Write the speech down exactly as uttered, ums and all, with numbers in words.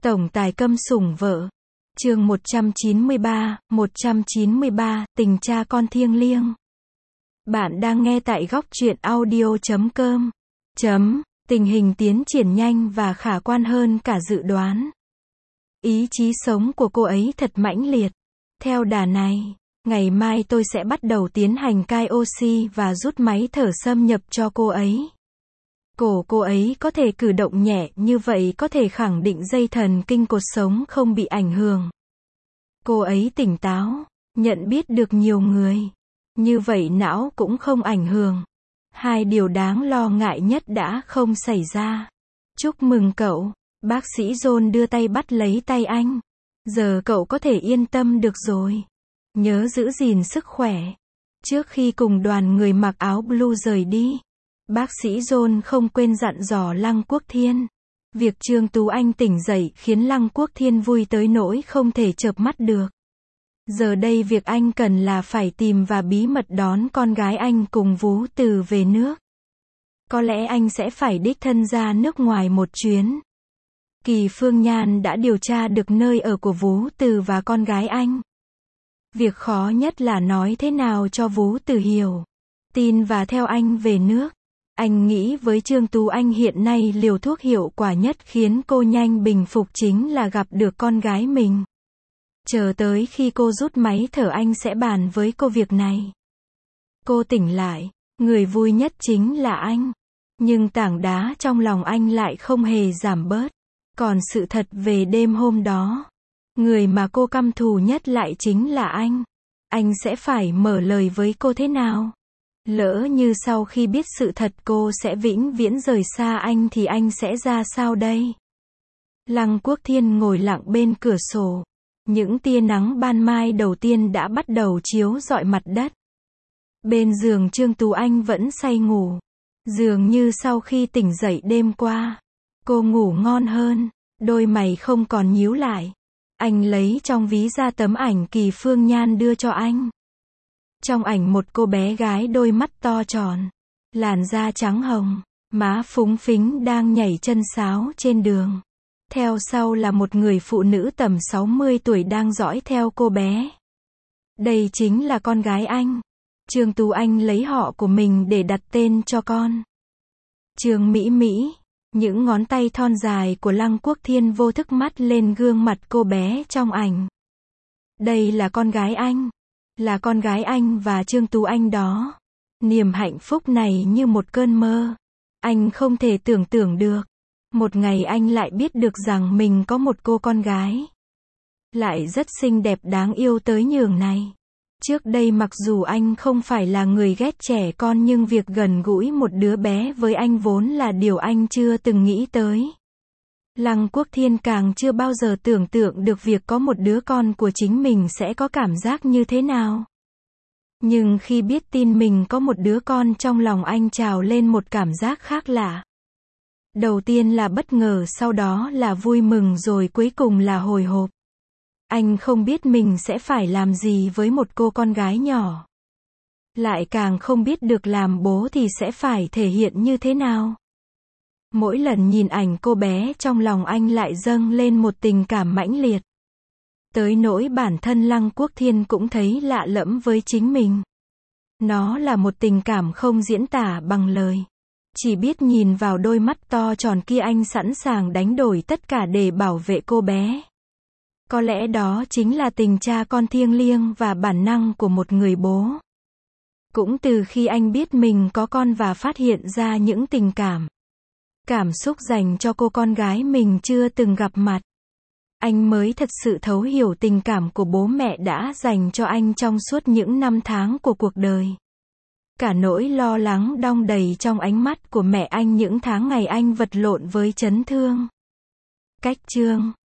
Tổng tài câm sủng vợ. Chương một trăm chín mươi ba, một trăm chín mươi ba, tình cha con thiêng liêng. Bạn đang nghe tại góc truyện audio chấm com. Chấm, tình hình tiến triển nhanh và khả quan hơn cả dự đoán. Ý chí sống của cô ấy thật mãnh liệt. Theo đà này, ngày mai tôi sẽ bắt đầu tiến hành cai oxy và rút máy thở xâm nhập cho cô ấy. Cổ cô ấy có thể cử động nhẹ như vậy có thể khẳng định dây thần kinh cột sống không bị ảnh hưởng. Cô ấy tỉnh táo, nhận biết được nhiều người. Như vậy não cũng không ảnh hưởng. Hai điều đáng lo ngại nhất đã không xảy ra. Chúc mừng cậu. Bác sĩ John đưa tay bắt lấy tay anh. Giờ cậu có thể yên tâm được rồi. Nhớ giữ gìn sức khỏe. Trước khi cùng đoàn người mặc áo blue rời đi, bác sĩ John không quên dặn dò Lăng Quốc Thiên. Việc Trương Tú Anh tỉnh dậy khiến Lăng Quốc Thiên vui tới nỗi không thể chợp mắt được. Giờ đây việc anh cần là phải tìm và bí mật đón con gái anh cùng Vú Từ về nước. Có lẽ anh sẽ phải đích thân ra nước ngoài một chuyến. Kỳ Phương Nhan đã điều tra được nơi ở của Vú Từ và con gái anh. Việc khó nhất là nói thế nào cho Vú Từ hiểu, tin và theo anh về nước. Anh nghĩ với Trương Tú Anh hiện nay liều thuốc hiệu quả nhất khiến cô nhanh bình phục chính là gặp được con gái mình. Chờ tới khi cô rút máy thở anh sẽ bàn với cô việc này. Cô tỉnh lại, người vui nhất chính là anh. Nhưng tảng đá trong lòng anh lại không hề giảm bớt. Còn sự thật về đêm hôm đó, người mà cô căm thù nhất lại chính là anh. Anh sẽ phải mở lời với cô thế nào? Lỡ như sau khi biết sự thật cô sẽ vĩnh viễn rời xa anh thì anh sẽ ra sao đây? Lăng Quốc Thiên ngồi lặng bên cửa sổ. Những tia nắng ban mai đầu tiên đã bắt đầu chiếu rọi mặt đất. Bên giường Trương Tú Anh vẫn say ngủ. Dường như sau khi tỉnh dậy đêm qua, cô ngủ ngon hơn, đôi mày không còn nhíu lại. Anh lấy trong ví ra tấm ảnh Kỳ Phương Nhan đưa cho anh. Trong ảnh một cô bé gái đôi mắt to tròn, làn da trắng hồng, má phúng phính đang nhảy chân sáo trên đường. Theo sau là một người phụ nữ tầm sáu mươi tuổi đang dõi theo cô bé. Đây chính là con gái anh. Trương Tú Anh lấy họ của mình để đặt tên cho con. Trương Mỹ Mỹ. Những ngón tay thon dài của Lăng Quốc Thiên vô thức mắt lên gương mặt cô bé trong ảnh. Đây là con gái anh. Là con gái anh và Trương Tú Anh đó. Niềm hạnh phúc này như một cơn mơ. Anh không thể tưởng tượng được. Một ngày anh lại biết được rằng mình có một cô con gái. Lại rất xinh đẹp đáng yêu tới nhường này. Trước đây mặc dù anh không phải là người ghét trẻ con nhưng việc gần gũi một đứa bé với anh vốn là điều anh chưa từng nghĩ tới. Lăng Quốc Thiên càng chưa bao giờ tưởng tượng được việc có một đứa con của chính mình sẽ có cảm giác như thế nào. Nhưng khi biết tin mình có một đứa con trong lòng anh trào lên một cảm giác khác lạ. Đầu tiên là bất ngờ, sau đó là vui mừng rồi cuối cùng là hồi hộp. Anh không biết mình sẽ phải làm gì với một cô con gái nhỏ. Lại càng không biết được làm bố thì sẽ phải thể hiện như thế nào. Mỗi lần nhìn ảnh cô bé trong lòng anh lại dâng lên một tình cảm mãnh liệt. Tới nỗi bản thân Lăng Quốc Thiên cũng thấy lạ lẫm với chính mình. Nó là một tình cảm không diễn tả bằng lời. Chỉ biết nhìn vào đôi mắt to tròn kia anh sẵn sàng đánh đổi tất cả để bảo vệ cô bé. Có lẽ đó chính là tình cha con thiêng liêng và bản năng của một người bố. Cũng từ khi anh biết mình có con và phát hiện ra những tình cảm, cảm xúc dành cho cô con gái mình chưa từng gặp mặt, anh mới thật sự thấu hiểu tình cảm của bố mẹ đã dành cho anh trong suốt những năm tháng của cuộc đời. Cả nỗi lo lắng đong đầy trong ánh mắt của mẹ anh những tháng ngày anh vật lộn với chấn thương. Cách chương